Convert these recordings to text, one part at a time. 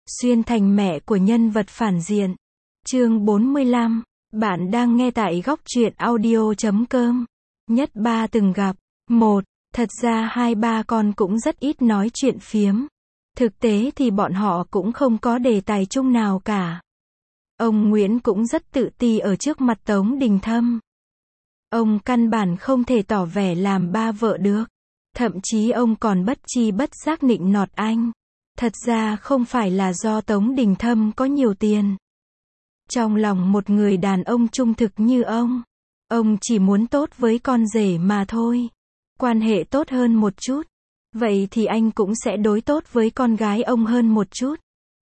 Xuyên thành mẹ của nhân vật phản diện. Chương 45. Bạn đang nghe tại góc truyện audio.com. Nhất ba từng gặp. 1. Thật ra hai ba con cũng rất ít nói chuyện phiếm. Thực tế thì bọn họ cũng không có đề tài chung nào cả. Ông Nguyễn cũng rất tự ti ở trước mặt Tống Đình Thâm. Ông căn bản không thể tỏ vẻ làm ba vợ được. Thậm chí ông còn bất tri bất giác nịnh nọt anh. Thật ra không phải là do Tống Đình Thâm có nhiều tiền. Trong lòng một người đàn ông trung thực như ông chỉ muốn tốt với con rể mà thôi. Quan hệ tốt hơn một chút. Vậy thì anh cũng sẽ đối tốt với con gái ông hơn một chút.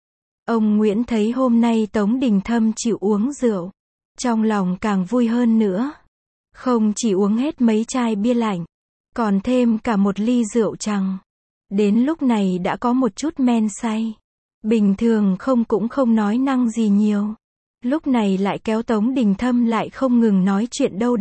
Ông Nguyễn thấy hôm nay Tống Đình Thâm chịu uống rượu. Trong lòng càng vui hơn nữa. Không chỉ uống hết mấy chai bia lạnh. Còn thêm cả một ly rượu trắng. Đến lúc này đã có một chút men say. Bình thường cũng không nói năng gì nhiều. Lúc này lại kéo Tống Đình Thâm lại không ngừng nói chuyện đâu.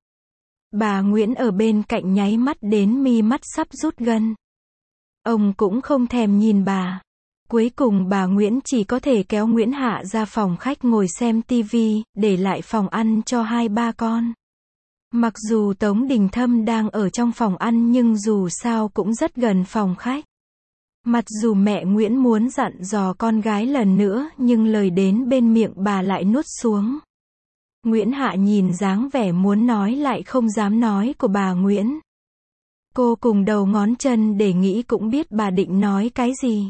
Bà Nguyễn ở bên cạnh nháy mắt đến mi mắt sắp rút gân. Ông cũng không thèm nhìn bà. Cuối cùng bà Nguyễn chỉ có thể kéo Nguyễn Hạ ra phòng khách ngồi xem tivi, để lại phòng ăn cho hai ba con. Mặc dù Tống Đình Thâm đang ở trong phòng ăn nhưng dù sao cũng rất gần phòng khách. Mặc dù mẹ Nguyễn muốn dặn dò con gái lần nữa nhưng lời đến bên miệng bà lại nuốt xuống. Nguyễn Hạ nhìn dáng vẻ muốn nói lại không dám nói của bà Nguyễn. Cô cùng đầu ngón chân để nghĩ cũng biết bà định nói cái gì.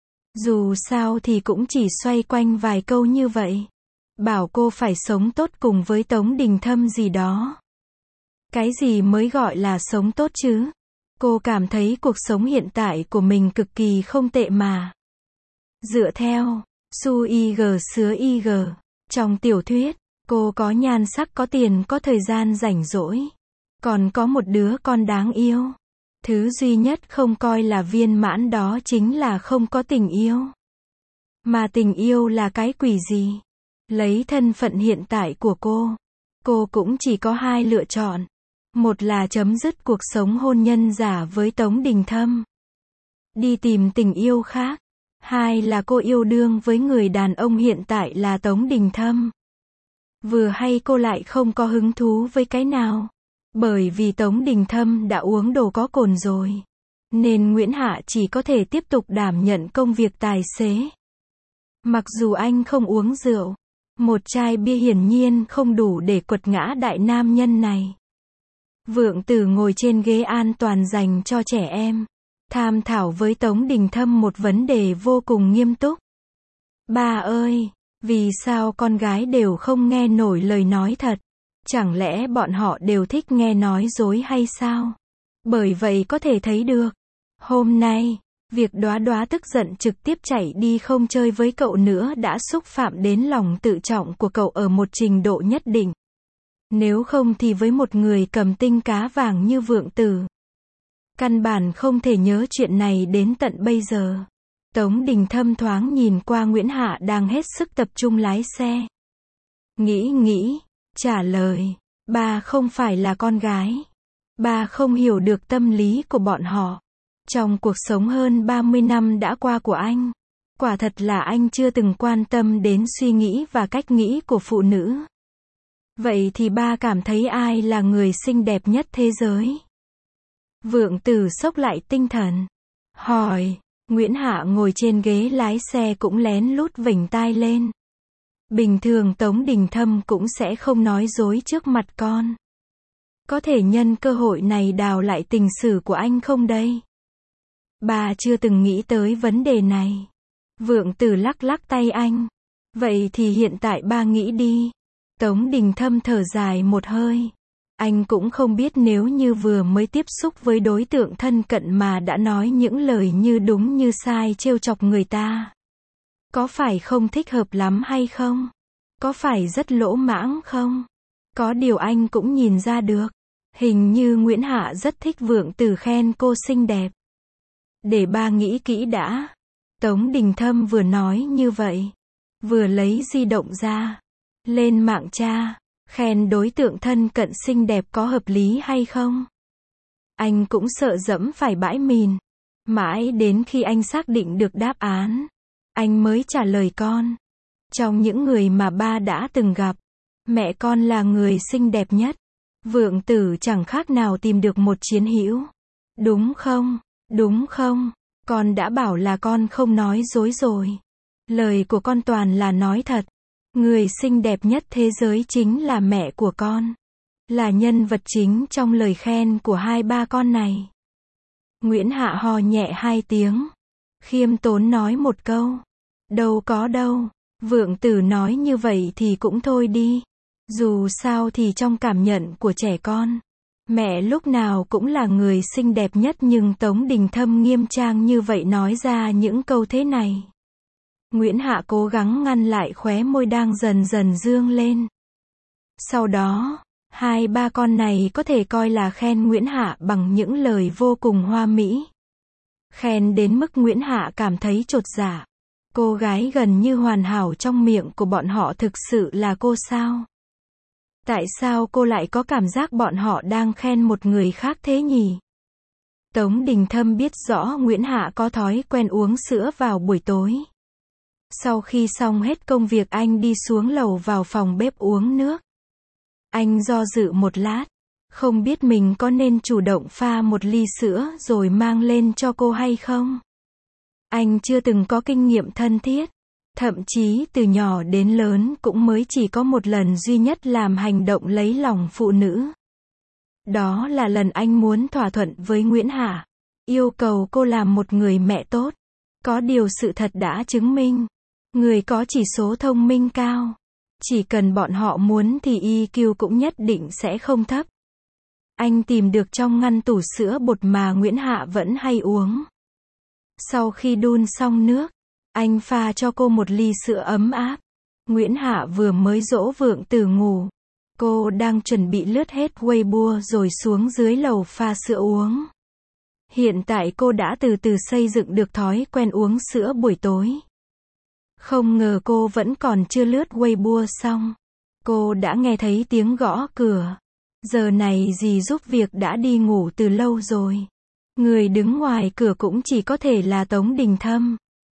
Dù sao thì cũng chỉ xoay quanh vài câu như vậy. Bảo cô phải sống tốt cùng với Tống Đình Thâm gì đó. Cái gì mới gọi là sống tốt chứ? Cô cảm thấy cuộc sống hiện tại của mình cực kỳ không tệ mà. Dựa theo Su IG Sứa IG, trong tiểu thuyết, cô có nhan sắc, có tiền, có thời gian rảnh rỗi. Còn có một đứa con đáng yêu. Thứ duy nhất không coi là viên mãn đó chính là không có tình yêu. Mà tình yêu là cái quỷ gì? Lấy thân phận hiện tại của cô cũng chỉ có hai lựa chọn. Một là chấm dứt cuộc sống hôn nhân giả với Tống Đình Thâm. Đi tìm tình yêu khác. Hai là cô yêu đương với người đàn ông hiện tại là Tống Đình Thâm. Vừa hay cô lại không có hứng thú với cái nào. Bởi vì Tống Đình Thâm đã uống đồ có cồn rồi. Nên Nguyễn Hạ chỉ có thể tiếp tục đảm nhận công việc tài xế. Mặc dù anh không uống rượu. Một chai bia hiển nhiên không đủ để quật ngã đại nam nhân này. Vượng Tử ngồi trên ghế an toàn dành cho trẻ em. Tham thảo với Tống Đình Thâm một vấn đề vô cùng nghiêm túc. Ba ơi, vì sao con gái đều không nghe nổi lời nói thật? Chẳng lẽ bọn họ đều thích nghe nói dối hay sao? Bởi vậy có thể thấy được. Hôm nay, việc Đoá Đoá tức giận trực tiếp chạy đi không chơi với cậu nữa đã xúc phạm đến lòng tự trọng của cậu ở một trình độ nhất định. Nếu không thì với một người cầm tinh cá vàng như Vượng Tử, căn bản không thể nhớ chuyện này đến tận bây giờ. Tống Đình Thâm thoáng nhìn qua Nguyễn Hạ đang hết sức tập trung lái xe. Nghĩ, trả lời, ba không phải là con gái. Ba không hiểu được tâm lý của bọn họ. Trong cuộc sống hơn 30 năm đã qua của anh, quả thật là anh chưa từng quan tâm đến suy nghĩ và cách nghĩ của phụ nữ. Vậy thì ba cảm thấy ai là người xinh đẹp nhất thế giới? Vượng Tử xốc lại tinh thần. Hỏi. Nguyễn Hạ ngồi trên ghế lái xe cũng lén lút vểnh tai lên. Bình thường Tống Đình Thâm cũng sẽ không nói dối trước mặt con. Có thể nhân cơ hội này đào lại tình sử của anh không đây? Bà chưa từng nghĩ tới vấn đề này. Vượng Tử lắc lắc tay anh. Vậy thì hiện tại ba nghĩ đi. Tống Đình Thâm thở dài một hơi. Anh cũng không biết nếu như vừa mới tiếp xúc với đối tượng thân cận mà đã nói những lời như đúng như sai trêu chọc người ta. Có phải không thích hợp lắm hay không? Có phải rất lỗ mãng không? Có điều anh cũng nhìn ra được. Hình như Nguyễn Hạ rất thích Vượng Tử khen cô xinh đẹp. Để ba nghĩ kỹ đã. Tống Đình Thâm vừa nói như vậy. Vừa lấy di động ra. Lên mạng tra. Khen đối tượng thân cận xinh đẹp có hợp lý hay không? Anh cũng sợ dẫm phải bãi mìn. Mãi đến khi anh xác định được đáp án. Anh mới trả lời con. Trong những người mà ba đã từng gặp, mẹ con là người xinh đẹp nhất. Vượng Tử chẳng khác nào tìm được một chiến hữu. Đúng không? Đúng không? Con đã bảo là con không nói dối rồi. Lời của con toàn là nói thật. Người xinh đẹp nhất thế giới chính là mẹ của con. Là nhân vật chính trong lời khen của hai ba con này. Nguyễn Hạ ho nhẹ 2 tiếng. Khiêm tốn nói một câu. Đâu có đâu. Vượng Tử nói như vậy thì cũng thôi đi. Dù sao thì trong cảm nhận của trẻ con, mẹ lúc nào cũng là người xinh đẹp nhất, nhưng Tống Đình Thâm nghiêm trang như vậy nói ra những câu thế này. Nguyễn Hạ cố gắng ngăn lại khóe môi đang dần dần dương lên. Sau đó, hai ba con này có thể coi là khen Nguyễn Hạ bằng những lời vô cùng hoa mỹ. Khen đến mức Nguyễn Hạ cảm thấy chột dạ. Cô gái gần như hoàn hảo trong miệng của bọn họ thực sự là cô sao? Tại sao cô lại có cảm giác bọn họ đang khen một người khác thế nhỉ? Tống Đình Thâm biết rõ Nguyễn Hạ có thói quen uống sữa vào buổi tối. Sau khi xong hết công việc anh đi xuống lầu vào phòng bếp uống nước. Anh do dự một lát, không biết mình có nên chủ động pha một ly sữa rồi mang lên cho cô hay không? Anh chưa từng có kinh nghiệm thân thiết. Thậm chí từ nhỏ đến lớn cũng mới chỉ có một lần duy nhất làm hành động lấy lòng phụ nữ. Đó là lần anh muốn thỏa thuận với Nguyễn Hạ, yêu cầu cô làm một người mẹ tốt. Có điều sự thật đã chứng minh, người có chỉ số thông minh cao, chỉ cần bọn họ muốn thì EQ cũng nhất định sẽ không thấp. Anh tìm được trong ngăn tủ sữa bột mà Nguyễn Hạ vẫn hay uống. Sau khi đun xong nước, anh pha cho cô một ly sữa ấm áp. Nguyễn Hạ vừa mới dỗ Vượng Tử ngủ. Cô đang chuẩn bị lướt hết Weibo rồi xuống dưới lầu pha sữa uống. Hiện tại cô đã từ từ xây dựng được thói quen uống sữa buổi tối. Không ngờ cô vẫn còn chưa lướt Weibo xong. Cô đã nghe thấy tiếng gõ cửa. Giờ này dì giúp việc đã đi ngủ từ lâu rồi. Người đứng ngoài cửa cũng chỉ có thể là Tống Đình Thâm.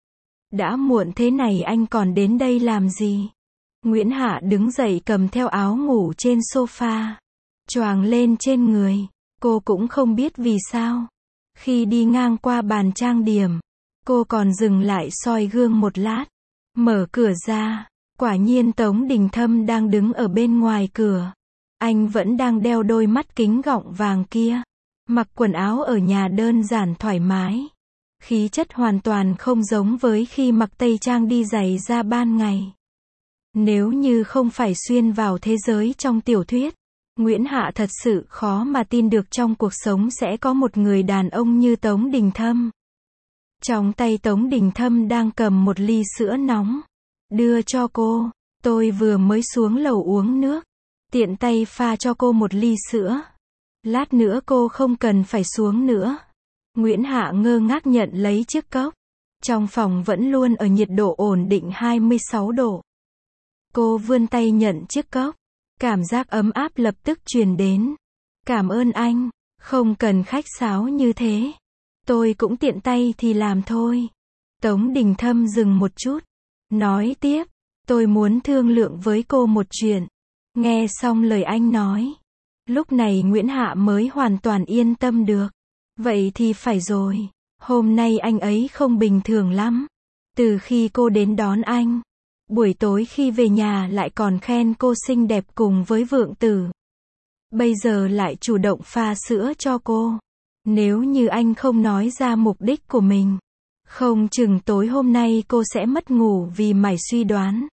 Đã muộn thế này anh còn đến đây làm gì? Nguyễn Hạ đứng dậy cầm theo áo ngủ trên sofa, choàng lên trên người. Cô cũng không biết vì sao. Khi đi ngang qua bàn trang điểm, cô còn dừng lại soi gương một lát. Mở cửa ra, quả nhiên Tống Đình Thâm đang đứng ở bên ngoài cửa. Anh vẫn đang đeo đôi mắt kính gọng vàng kia. Mặc quần áo ở nhà đơn giản thoải mái. Khí chất hoàn toàn không giống với khi mặc tây trang đi giày ra ban ngày. Nếu như không phải xuyên vào thế giới trong tiểu thuyết, Nguyễn Hạ thật sự khó mà tin được trong cuộc sống sẽ có một người đàn ông như Tống Đình Thâm. Trong tay Tống Đình Thâm đang cầm một ly sữa nóng. Đưa cho cô. Tôi vừa mới xuống lầu uống nước. Tiện tay pha cho cô một ly sữa. Lát nữa cô không cần phải xuống nữa. Nguyễn Hạ ngơ ngác nhận lấy chiếc cốc. Trong phòng vẫn luôn ở nhiệt độ ổn định 26 độ. Cô vươn tay nhận chiếc cốc. Cảm giác ấm áp lập tức truyền đến. Cảm ơn anh. Không cần khách sáo như thế. Tôi cũng tiện tay thì làm thôi. Tống Đình Thâm dừng một chút. Nói tiếp. Tôi muốn thương lượng với cô một chuyện. Nghe xong lời anh nói. Lúc này Nguyễn Hạ mới hoàn toàn yên tâm được. Vậy thì phải rồi. Hôm nay anh ấy không bình thường lắm. Từ khi cô đến đón anh, buổi tối khi về nhà lại còn khen cô xinh đẹp cùng với Vượng Tử. Bây giờ lại chủ động pha sữa cho cô. Nếu như anh không nói ra mục đích của mình, không chừng tối hôm nay cô sẽ mất ngủ vì mải suy đoán.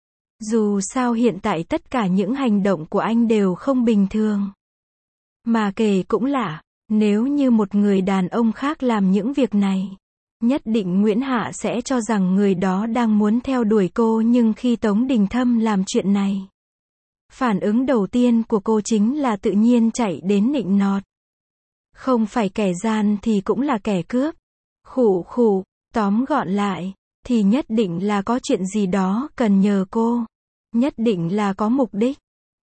Dù sao hiện tại tất cả những hành động của anh đều không bình thường. Mà kể cũng lạ, nếu như một người đàn ông khác làm những việc này, nhất định Nguyễn Hạ sẽ cho rằng người đó đang muốn theo đuổi cô, nhưng khi Tống Đình Thâm làm chuyện này, phản ứng đầu tiên của cô chính là tự nhiên chạy đến nịnh nọt. Không phải kẻ gian thì cũng là kẻ cướp. Khụ khụ, tóm gọn lại, thì nhất định là có chuyện gì đó cần nhờ cô. Nhất định là có mục đích.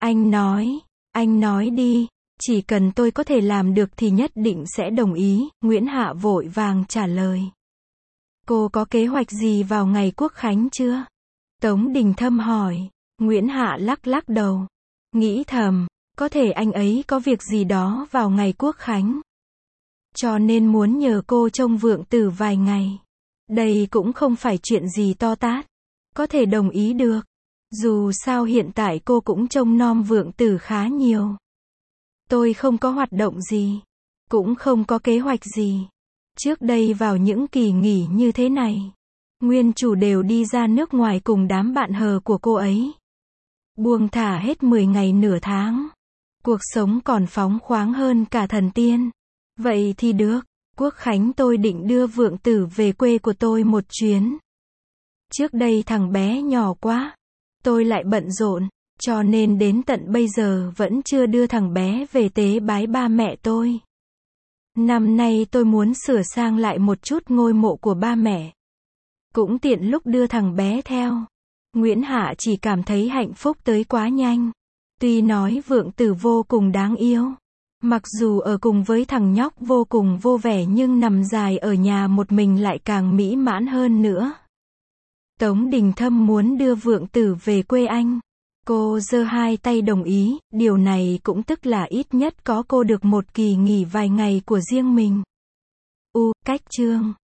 Anh nói đi, chỉ cần tôi có thể làm được thì nhất định sẽ đồng ý, Nguyễn Hạ vội vàng trả lời. Cô có kế hoạch gì vào ngày Quốc khánh chưa? Tống Đình Thâm hỏi. Nguyễn Hạ lắc lắc đầu. Nghĩ thầm, có thể anh ấy có việc gì đó vào ngày Quốc khánh. Cho nên muốn nhờ cô trông Vượng Tử vài ngày. Đây cũng không phải chuyện gì to tát. Có thể đồng ý được. Dù sao hiện tại cô cũng trông nom Vượng Tử khá nhiều. Tôi không có hoạt động gì. Cũng không có kế hoạch gì. Trước đây vào những kỳ nghỉ như thế này, nguyên chủ đều đi ra nước ngoài cùng đám bạn hờ của cô ấy. Buông thả hết 10 ngày nửa tháng. Cuộc sống còn phóng khoáng hơn cả thần tiên. Vậy thì được. Quốc khánh tôi định đưa Vượng Tử về quê của tôi một chuyến. Trước đây thằng bé nhỏ quá. Tôi lại bận rộn. Cho nên đến tận bây giờ vẫn chưa đưa thằng bé về tế bái ba mẹ tôi. Năm nay tôi muốn sửa sang lại một chút ngôi mộ của ba mẹ. Cũng tiện lúc đưa thằng bé theo. Nguyễn Hạ chỉ cảm thấy hạnh phúc tới quá nhanh. Tuy nói Vượng Tử vô cùng đáng yêu. Mặc dù ở cùng với thằng nhóc vô cùng vô vẻ nhưng nằm dài ở nhà một mình lại càng mỹ mãn hơn nữa. Tống Đình Thâm muốn đưa Vượng Tử về quê anh. Cô giơ hai tay đồng ý, điều này cũng tức là ít nhất có cô được một kỳ nghỉ vài ngày của riêng mình. Cách chương